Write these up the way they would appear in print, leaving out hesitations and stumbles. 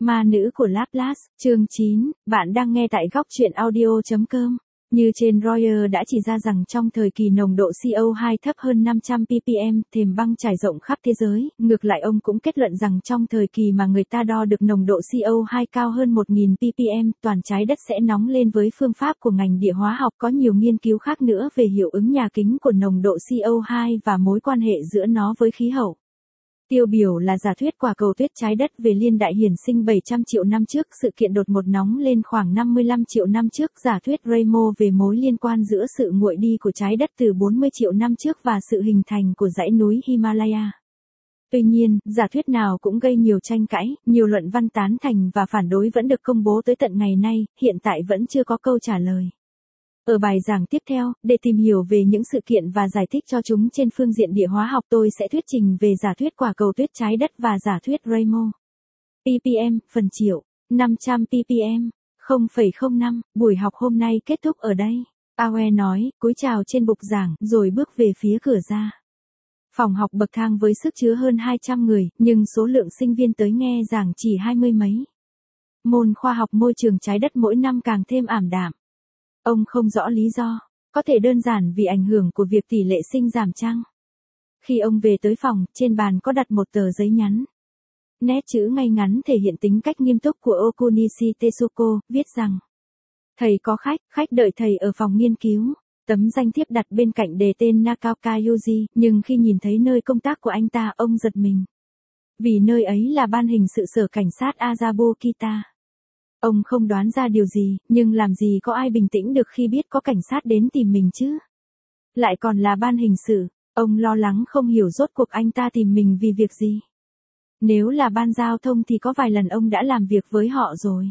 Ma nữ của Laplace, chương 9, bạn đang nghe tại góc truyện audio.com. Như trên Reuters đã chỉ ra rằng trong thời kỳ nồng độ CO2 thấp hơn 500 ppm, thềm băng trải rộng khắp thế giới, ngược lại ông cũng kết luận rằng trong thời kỳ mà người ta đo được nồng độ CO2 cao hơn 1000 ppm, toàn trái đất sẽ nóng lên với phương pháp của ngành địa hóa học. Có nhiều nghiên cứu khác nữa về hiệu ứng nhà kính của nồng độ CO2 và mối quan hệ giữa nó với khí hậu. Tiêu biểu là giả thuyết quả cầu tuyết trái đất về liên đại hiển sinh 700 triệu năm trước, sự kiện đột ngột nóng lên khoảng 55 triệu năm trước, giả thuyết Raymo về mối liên quan giữa sự nguội đi của trái đất từ 40 triệu năm trước và sự hình thành của dãy núi Himalaya. Tuy nhiên, giả thuyết nào cũng gây nhiều tranh cãi, nhiều luận văn tán thành và phản đối vẫn được công bố tới tận ngày nay, hiện tại vẫn chưa có câu trả lời. Ở bài giảng tiếp theo, để tìm hiểu về những sự kiện và giải thích cho chúng trên phương diện địa hóa học, tôi sẽ thuyết trình về giả thuyết quả cầu tuyết trái đất và giả thuyết Raymo. ppm, phần triệu, 500 ppm, 0,05, buổi học hôm nay kết thúc ở đây. Aue nói, cúi chào trên bục giảng, rồi bước về phía cửa ra. Phòng học bậc thang với sức chứa hơn 200 người, nhưng số lượng sinh viên tới nghe giảng chỉ 20 mấy. Môn khoa học môi trường trái đất mỗi năm càng thêm ảm đạm. Ông không rõ lý do, có thể đơn giản vì ảnh hưởng của việc tỷ lệ sinh giảm chăng. Khi ông về tới phòng, trên bàn có đặt một tờ giấy nhắn. Nét chữ ngay ngắn thể hiện tính cách nghiêm túc của Okunishi Tetsuko, viết rằng: Thầy có khách đợi thầy ở phòng nghiên cứu. Tấm danh thiếp đặt bên cạnh đề tên Nakaoka Yuji, nhưng khi nhìn thấy nơi công tác của anh ta, ông giật mình. Vì nơi ấy là ban hình sự sở cảnh sát Azabukita. Ông không đoán ra điều gì, nhưng làm gì có ai bình tĩnh được khi biết có cảnh sát đến tìm mình chứ? Lại còn là ban hình sự, ông lo lắng không hiểu rốt cuộc anh ta tìm mình vì việc gì. Nếu là ban giao thông thì có vài lần ông đã làm việc với họ rồi.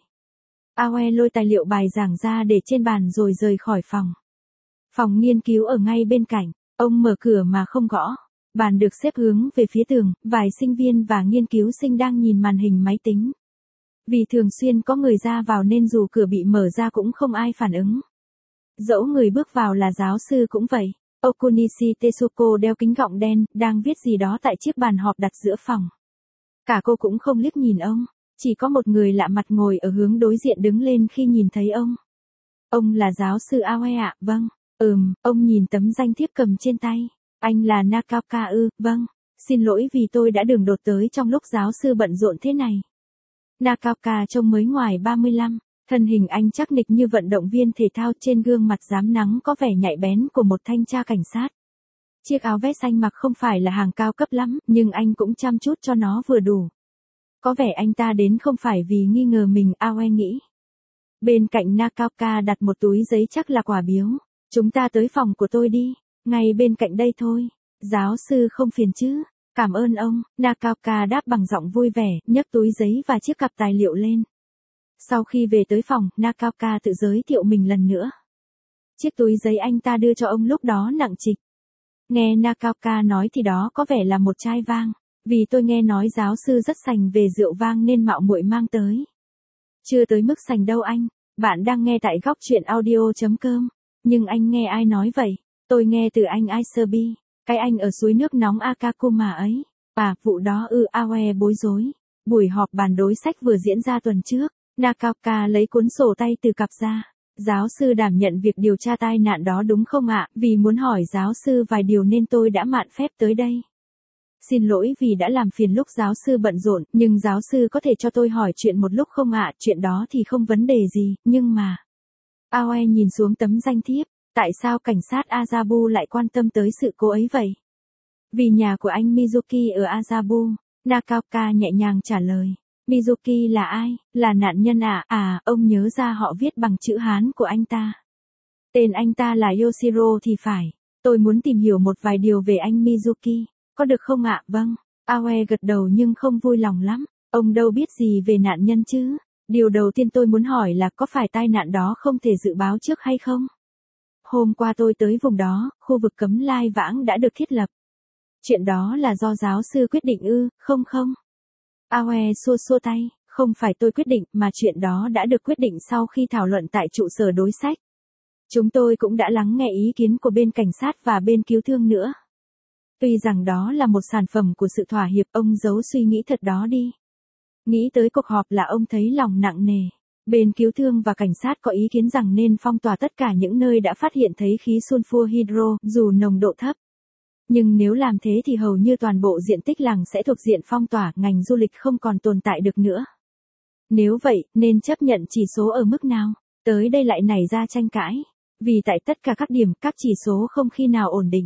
Aue lôi tài liệu bài giảng ra để trên bàn rồi rời khỏi phòng. Phòng nghiên cứu ở ngay bên cạnh, ông mở cửa mà không gõ. Bàn được xếp hướng về phía tường, vài sinh viên và nghiên cứu sinh đang nhìn màn hình máy tính. Vì thường xuyên có người ra vào nên dù cửa bị mở ra cũng không ai phản ứng. Dẫu người bước vào là giáo sư cũng vậy. Okunishi Tetsuko đeo kính gọng đen, đang viết gì đó tại chiếc bàn họp đặt giữa phòng. Cả cô cũng không liếc nhìn ông, chỉ có một người lạ mặt ngồi ở hướng đối diện đứng lên khi nhìn thấy ông. Ông là giáo sư Aoi ạ? Vâng. Ông nhìn tấm danh thiếp cầm trên tay. Anh là Nakaoka ư? Vâng. Xin lỗi vì tôi đã đường đột tới trong lúc giáo sư bận rộn thế này. Nakaoka trông mới ngoài 35, thân hình anh chắc nịch như vận động viên thể thao, trên gương mặt rám nắng có vẻ nhạy bén của một thanh tra cảnh sát. Chiếc áo vest anh mặc không phải là hàng cao cấp lắm, nhưng anh cũng chăm chút cho nó vừa đủ. Có vẻ anh ta đến không phải vì nghi ngờ mình, Aue nghĩ. Bên cạnh Nakaoka đặt một túi giấy, chắc là quà biếu. Chúng ta tới phòng của tôi đi, ngay bên cạnh đây thôi. Giáo sư không phiền chứ? Cảm ơn ông, Nakaoka đáp bằng giọng vui vẻ, nhấc túi giấy và chiếc cặp tài liệu lên. Sau khi về tới phòng, Nakaoka tự giới thiệu mình lần nữa. Chiếc túi giấy anh ta đưa cho ông lúc đó nặng trịch. Nghe Nakaoka nói thì đó có vẻ là một chai vang, vì tôi nghe nói giáo sư rất sành về rượu vang nên mạo muội mang tới. Chưa tới mức sành đâu anh, bạn đang nghe tại góc truyện audio.com. Nhưng anh nghe ai nói vậy? Tôi nghe từ anh Iserby. Cái anh ở suối nước nóng Akakuma ấy. À, vụ đó Aue bối rối. Buổi họp bàn đối sách vừa diễn ra tuần trước. Nakaoka lấy cuốn sổ tay từ cặp ra. Giáo sư đảm nhận việc điều tra tai nạn đó đúng không ạ? Vì muốn hỏi giáo sư vài điều nên tôi đã mạn phép tới đây. Xin lỗi vì đã làm phiền lúc giáo sư bận rộn, nhưng giáo sư có thể cho tôi hỏi chuyện một lúc không ạ? Chuyện đó thì không vấn đề gì, nhưng mà... Aoi nhìn xuống tấm danh thiếp. Tại sao cảnh sát Azabu lại quan tâm tới sự cố ấy vậy? Vì nhà của anh Mizuki ở Azabu, Nakaoka nhẹ nhàng trả lời. Mizuki là ai? Là nạn nhân à? À, ông nhớ ra họ viết bằng chữ Hán của anh ta. Tên anh ta là Yoshiro thì phải. Tôi muốn tìm hiểu một vài điều về anh Mizuki. Có được không ạ? Vâng. Aoi gật đầu nhưng không vui lòng lắm. Ông đâu biết gì về nạn nhân chứ? Điều đầu tiên tôi muốn hỏi là có phải tai nạn đó không thể dự báo trước hay không? Hôm qua tôi tới vùng đó, khu vực cấm lai vãng đã được thiết lập. Chuyện đó là do giáo sư quyết định ư? Không. Aue xua tay, không phải tôi quyết định mà chuyện đó đã được quyết định sau khi thảo luận tại trụ sở đối sách. Chúng tôi cũng đã lắng nghe ý kiến của bên cảnh sát và bên cứu thương nữa. Tuy rằng đó là một sản phẩm của sự thỏa hiệp, ông giấu suy nghĩ thật đó đi. Nghĩ tới cuộc họp là ông thấy lòng nặng nề. Bên cứu thương và cảnh sát có ý kiến rằng nên phong tỏa tất cả những nơi đã phát hiện thấy khí sulfur hydro, dù nồng độ thấp. Nhưng nếu làm thế thì hầu như toàn bộ diện tích làng sẽ thuộc diện phong tỏa, ngành du lịch không còn tồn tại được nữa. Nếu vậy, nên chấp nhận chỉ số ở mức nào? Tới đây lại nảy ra tranh cãi. Vì tại tất cả các điểm, các chỉ số không khi nào ổn định.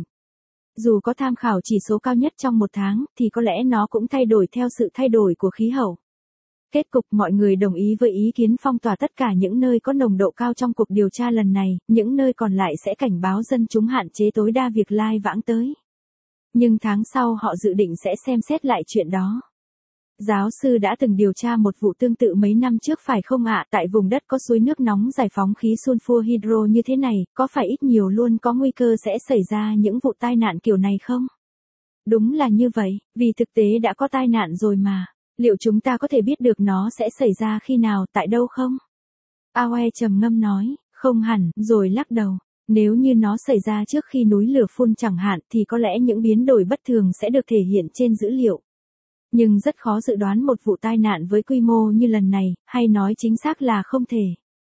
Dù có tham khảo chỉ số cao nhất trong một tháng, thì có lẽ nó cũng thay đổi theo sự thay đổi của khí hậu. Kết cục mọi người đồng ý với ý kiến phong tỏa tất cả những nơi có nồng độ cao trong cuộc điều tra lần này, những nơi còn lại sẽ cảnh báo dân chúng hạn chế tối đa việc lai vãng tới. Nhưng tháng sau họ dự định sẽ xem xét lại chuyện đó. Giáo sư đã từng điều tra một vụ tương tự mấy năm trước phải không ạ? Tại vùng đất có suối nước nóng giải phóng khí sulfur hydro như thế này, có phải ít nhiều luôn có nguy cơ sẽ xảy ra những vụ tai nạn kiểu này không? Đúng là như vậy, vì thực tế đã có tai nạn rồi mà. Liệu chúng ta có thể biết được nó sẽ xảy ra khi nào, tại đâu không? Awe trầm ngâm nói, không hẳn, rồi lắc đầu. Nếu như nó xảy ra trước khi núi lửa phun chẳng hạn thì có lẽ những biến đổi bất thường sẽ được thể hiện trên dữ liệu. Nhưng rất khó dự đoán một vụ tai nạn với quy mô như lần này, hay nói chính xác là không thể.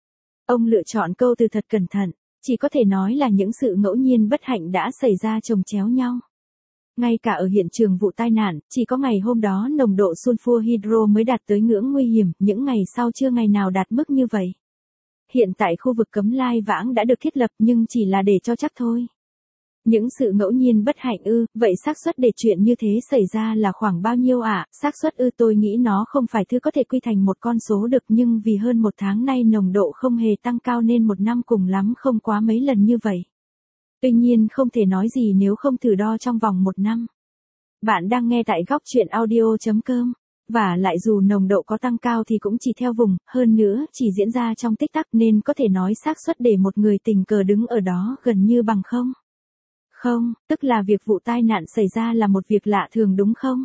Ông lựa chọn câu từ thật cẩn thận, chỉ có thể nói là những sự ngẫu nhiên bất hạnh đã xảy ra chồng chéo nhau. Ngay cả ở hiện trường vụ tai nạn, chỉ có ngày hôm đó nồng độ sulfur hydro mới đạt tới ngưỡng nguy hiểm, những ngày sau chưa ngày nào đạt mức như vậy. Hiện tại khu vực cấm lai vãng đã được thiết lập nhưng chỉ là để cho chắc thôi. Những sự ngẫu nhiên bất hạnh vậy xác suất để chuyện như thế xảy ra là khoảng bao nhiêu ạ? Xác suất tôi nghĩ nó không phải thứ có thể quy thành một con số được, nhưng vì hơn một tháng nay nồng độ không hề tăng cao nên một năm cùng lắm không quá mấy lần như vậy. Tuy nhiên không thể nói gì nếu không thử đo trong vòng một năm. Bạn đang nghe tại góc chuyện audio.com. Và lại dù nồng độ có tăng cao thì cũng chỉ theo vùng, hơn nữa chỉ diễn ra trong tích tắc nên có thể nói xác suất để một người tình cờ đứng ở đó gần như bằng không. Không, tức là việc vụ tai nạn xảy ra là một việc lạ thường đúng không?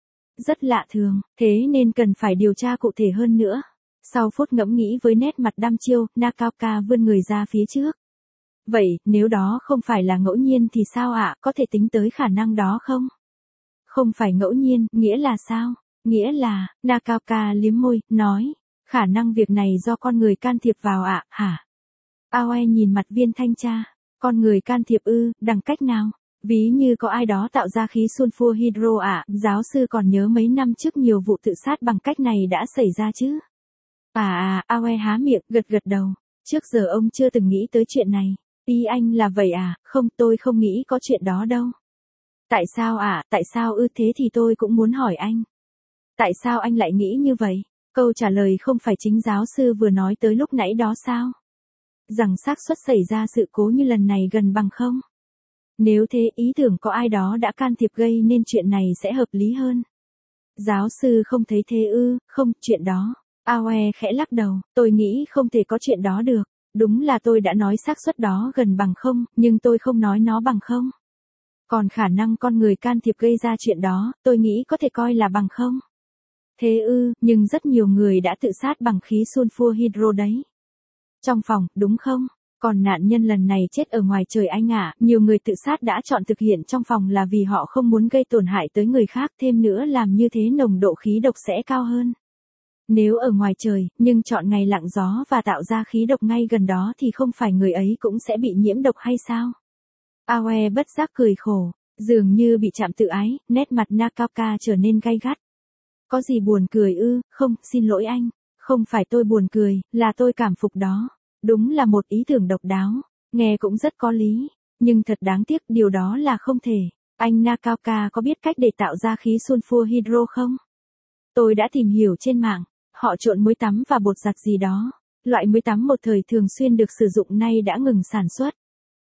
Rất lạ thường, thế nên cần phải điều tra cụ thể hơn nữa. Sau phút ngẫm nghĩ với nét mặt đăm chiêu, Nakaka vươn người ra phía trước. Vậy, nếu đó không phải là ngẫu nhiên thì sao ạ? Có thể tính tới khả năng đó không? Không phải ngẫu nhiên, nghĩa là sao? Nghĩa là, Nakaka liếm môi, nói, khả năng việc này do con người can thiệp vào ạ, hả? Aoi nhìn mặt viên thanh tra, con người can thiệp đằng cách nào? Ví như có ai đó tạo ra khí sulfur hydro ạ, giáo sư còn nhớ mấy năm trước nhiều vụ tự sát bằng cách này đã xảy ra chứ? Aoi há miệng, gật đầu. Trước giờ ông chưa từng nghĩ tới chuyện này. Ý anh là vậy à? Không, tôi không nghĩ có chuyện đó đâu. Tại sao ạ? Tại sao thế thì tôi cũng muốn hỏi anh. Tại sao anh lại nghĩ như vậy? Câu trả lời không phải chính giáo sư vừa nói tới lúc nãy đó sao? Rằng xác suất xảy ra sự cố như lần này gần bằng không? Nếu thế ý tưởng có ai đó đã can thiệp gây nên chuyện này sẽ hợp lý hơn. Giáo sư không thấy thế không, chuyện đó. Aoe khẽ lắc đầu, tôi nghĩ không thể có chuyện đó được. Đúng là tôi đã nói xác suất đó gần bằng không, nhưng tôi không nói nó bằng không. Còn khả năng con người can thiệp gây ra chuyện đó, tôi nghĩ có thể coi là bằng không. Thế nhưng rất nhiều người đã tự sát bằng khí sulfur hydro đấy. Trong phòng, đúng không? Còn nạn nhân lần này chết ở ngoài trời anh ạ, nhiều người tự sát đã chọn thực hiện trong phòng là vì họ không muốn gây tổn hại tới người khác, thêm nữa làm như thế nồng độ khí độc sẽ cao hơn. Nếu ở ngoài trời, nhưng chọn ngày lặng gió và tạo ra khí độc ngay gần đó thì không phải người ấy cũng sẽ bị nhiễm độc hay sao? Aoe bất giác cười khổ, dường như bị chạm tự ái, nét mặt Nakaka trở nên gay gắt. Có gì buồn cười không, xin lỗi anh. Không phải tôi buồn cười, là tôi cảm phục đó. Đúng là một ý tưởng độc đáo, nghe cũng rất có lý, nhưng thật đáng tiếc điều đó là không thể. Anh Nakaka có biết cách để tạo ra khí sulfur hydro không? Tôi đã tìm hiểu trên mạng, họ trộn muối tắm và bột giặt gì đó. Loại muối tắm một thời thường xuyên được sử dụng nay đã ngừng sản xuất.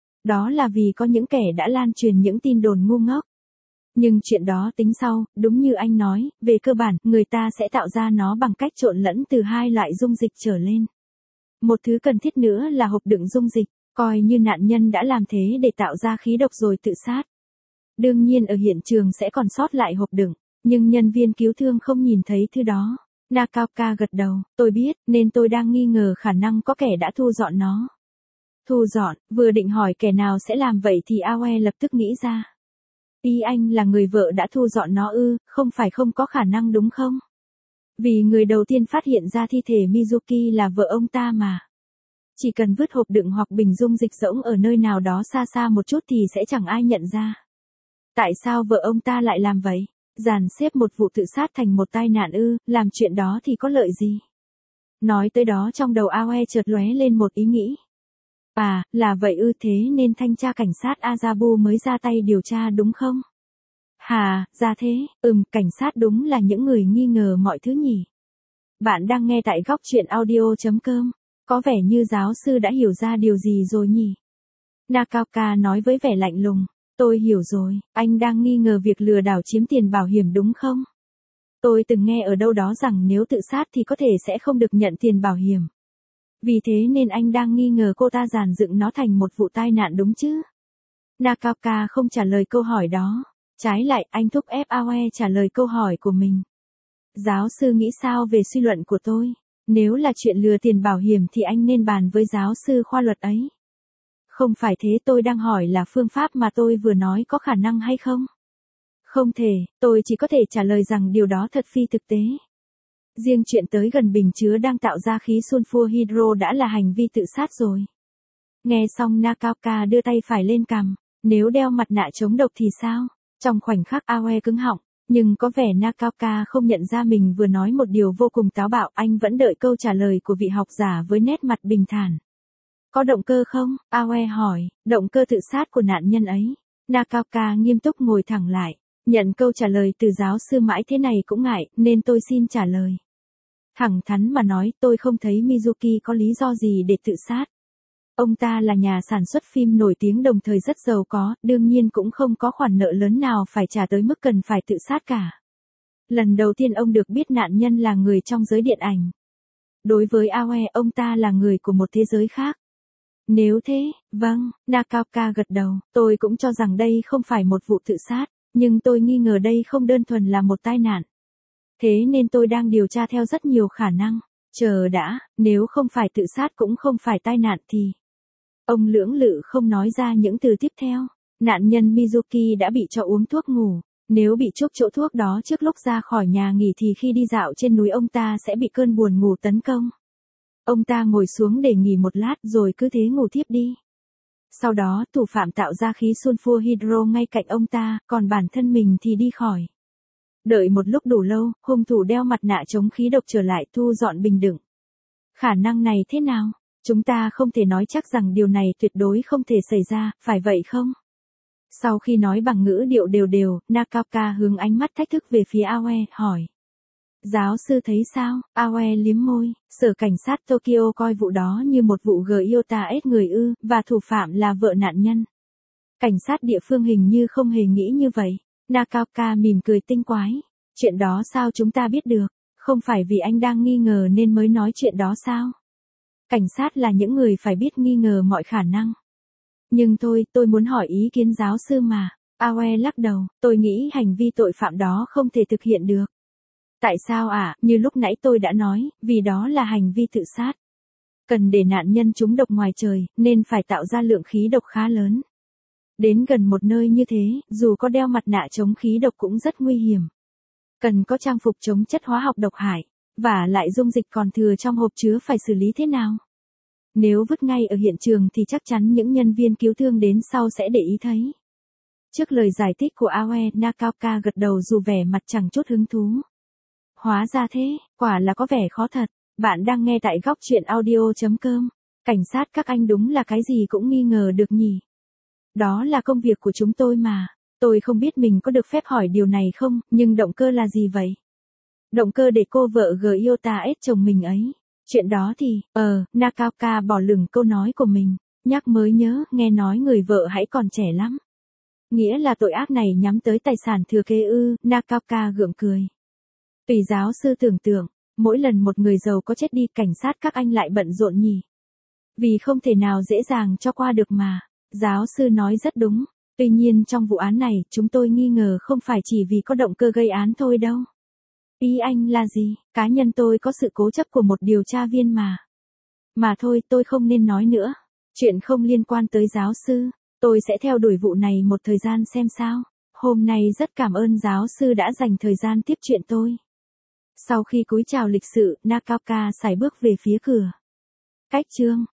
Đó là vì có những kẻ đã lan truyền những tin đồn ngu ngốc. Nhưng chuyện đó tính sau, đúng như anh nói, về cơ bản, người ta sẽ tạo ra nó bằng cách trộn lẫn từ hai loại dung dịch trở lên. Một thứ cần thiết nữa là hộp đựng dung dịch, coi như nạn nhân đã làm thế để tạo ra khí độc rồi tự sát. Đương nhiên ở hiện trường sẽ còn sót lại hộp đựng, nhưng nhân viên cứu thương không nhìn thấy thứ đó. Nakaka gật đầu, tôi biết, nên tôi đang nghi ngờ khả năng có kẻ đã thu dọn nó. Thu dọn, vừa định hỏi kẻ nào sẽ làm vậy thì Aoe lập tức nghĩ ra. Ý anh là người vợ đã thu dọn nó không phải không có khả năng đúng không? Vì người đầu tiên phát hiện ra thi thể Mizuki là vợ ông ta mà. Chỉ cần vứt hộp đựng hoặc bình dung dịch rỗng ở nơi nào đó xa xa một chút thì sẽ chẳng ai nhận ra. Tại sao vợ ông ta lại làm vậy? Dàn xếp một vụ tự sát thành một tai nạn ư, làm chuyện đó thì có lợi gì? Nói tới đó trong đầu Aoe chợt lóe lên một ý nghĩ. À, là vậy ư, thế nên thanh tra cảnh sát Azabu mới ra tay điều tra đúng không? Hà, ra thế, cảnh sát đúng là những người nghi ngờ mọi thứ nhỉ. Bạn đang nghe tại góc truyện audio.com. Có vẻ như giáo sư đã hiểu ra điều gì rồi nhỉ? Nakaoka nói với vẻ lạnh lùng. Tôi hiểu rồi, anh đang nghi ngờ việc lừa đảo chiếm tiền bảo hiểm đúng không? Tôi từng nghe ở đâu đó rằng nếu tự sát thì có thể sẽ không được nhận tiền bảo hiểm. Vì thế nên anh đang nghi ngờ cô ta dàn dựng nó thành một vụ tai nạn đúng chứ? Nakaoka không trả lời câu hỏi đó. Trái lại, anh thúc ép Aoe trả lời câu hỏi của mình. Giáo sư nghĩ sao về suy luận của tôi? Nếu là chuyện lừa tiền bảo hiểm thì anh nên bàn với giáo sư khoa luật ấy. Không phải thế, tôi đang hỏi là phương pháp mà tôi vừa nói có khả năng hay không? Không thể, tôi chỉ có thể trả lời rằng điều đó thật phi thực tế. Riêng chuyện tới gần bình chứa đang tạo ra khí sulfur hydro đã là hành vi tự sát rồi. Nghe xong Nakaoka đưa tay phải lên cằm. Nếu đeo mặt nạ chống độc thì sao? Trong khoảnh khắc Aoe cứng họng. Nhưng có vẻ Nakaoka không nhận ra mình vừa nói một điều vô cùng táo bạo. Anh vẫn đợi câu trả lời của vị học giả với nét mặt bình thản. Có động cơ không? Aoe hỏi. Động cơ tự sát của nạn nhân ấy. Nakaoka nghiêm túc ngồi thẳng lại. Nhận câu trả lời từ giáo sư mãi thế này cũng ngại, nên tôi xin trả lời. Thẳng thắn mà nói, tôi không thấy Mizuki có lý do gì để tự sát. Ông ta là nhà sản xuất phim nổi tiếng đồng thời rất giàu có, đương nhiên cũng không có khoản nợ lớn nào phải trả tới mức cần phải tự sát cả. Lần đầu tiên ông được biết nạn nhân là người trong giới điện ảnh. Đối với Aoe, ông ta là người của một thế giới khác. Nếu thế, vâng, Nakaoka gật đầu, tôi cũng cho rằng đây không phải một vụ tự sát, nhưng tôi nghi ngờ đây không đơn thuần là một tai nạn. Thế nên tôi đang điều tra theo rất nhiều khả năng. Chờ đã, nếu không phải tự sát cũng không phải tai nạn thì... Ông lưỡng lự không nói ra những từ tiếp theo. Nạn nhân Mizuki đã bị cho uống thuốc ngủ. Nếu bị chuốc chỗ thuốc đó trước lúc ra khỏi nhà nghỉ thì khi đi dạo trên núi ông ta sẽ bị cơn buồn ngủ tấn công. Ông ta ngồi xuống để nghỉ một lát rồi cứ thế ngủ thiếp đi. Sau đó thủ phạm tạo ra khí sulfur hydro ngay cạnh ông ta, còn bản thân mình thì đi khỏi. Đợi một lúc đủ lâu, hung thủ đeo mặt nạ chống khí độc trở lại thu dọn bình đựng. Khả năng này thế nào? Chúng ta không thể nói chắc rằng điều này tuyệt đối không thể xảy ra, phải vậy không? Sau khi nói bằng ngữ điệu đều đều, Nakaoka hướng ánh mắt thách thức về phía Aoe, hỏi. Giáo sư thấy sao? Aoe liếm môi, sở cảnh sát Tokyo coi vụ đó như một vụ Gyota ết người ư, và thủ phạm là vợ nạn nhân. Cảnh sát địa phương hình như không hề nghĩ như vậy. Nakaoka mỉm cười tinh quái. Chuyện đó sao chúng ta biết được? Không phải vì anh đang nghi ngờ nên mới nói chuyện đó sao? Cảnh sát là những người phải biết nghi ngờ mọi khả năng. Nhưng thôi, tôi muốn hỏi ý kiến giáo sư mà. Aoe lắc đầu, tôi nghĩ hành vi tội phạm đó không thể thực hiện được. Tại sao ạ? Như lúc nãy tôi đã nói, vì đó là hành vi tự sát. Cần để nạn nhân trúng độc ngoài trời, nên phải tạo ra lượng khí độc khá lớn. Đến gần một nơi như thế, dù có đeo mặt nạ chống khí độc cũng rất nguy hiểm. Cần có trang phục chống chất hóa học độc hại, và lại dung dịch còn thừa trong hộp chứa phải xử lý thế nào? Nếu vứt ngay ở hiện trường thì chắc chắn những nhân viên cứu thương đến sau sẽ để ý thấy. Trước lời giải thích của Aoe, Nakaoka gật đầu dù vẻ mặt chẳng chút hứng thú. Hóa ra thế, quả là có vẻ khó thật. Bạn đang nghe tại góc truyện audio.com. Cảnh sát các anh đúng là cái gì cũng nghi ngờ được nhỉ. Đó là công việc của chúng tôi mà. Tôi không biết mình có được phép hỏi điều này không, nhưng động cơ là gì vậy? Động cơ để cô vợ Gyota ết chồng mình ấy. Chuyện đó thì, Nakaoka bỏ lửng câu nói của mình. Nhắc mới nhớ, nghe nói người vợ hãy còn trẻ lắm. Nghĩa là tội ác này nhắm tới tài sản thừa kế ư, Nakaoka gượng cười. Tùy giáo sư tưởng tượng, mỗi lần một người giàu có chết đi cảnh sát các anh lại bận rộn nhỉ. Vì không thể nào dễ dàng cho qua được mà. Giáo sư nói rất đúng. Tuy nhiên trong vụ án này chúng tôi nghi ngờ không phải chỉ vì có động cơ gây án thôi đâu. Ý anh là gì? Cá nhân tôi có sự cố chấp của một điều tra viên mà. Mà thôi tôi không nên nói nữa. Chuyện không liên quan tới giáo sư. Tôi sẽ theo đuổi vụ này một thời gian xem sao. Hôm nay rất cảm ơn giáo sư đã dành thời gian tiếp chuyện tôi. Sau khi cúi chào lịch sự, Nakaka sải bước về phía cửa. Cách chương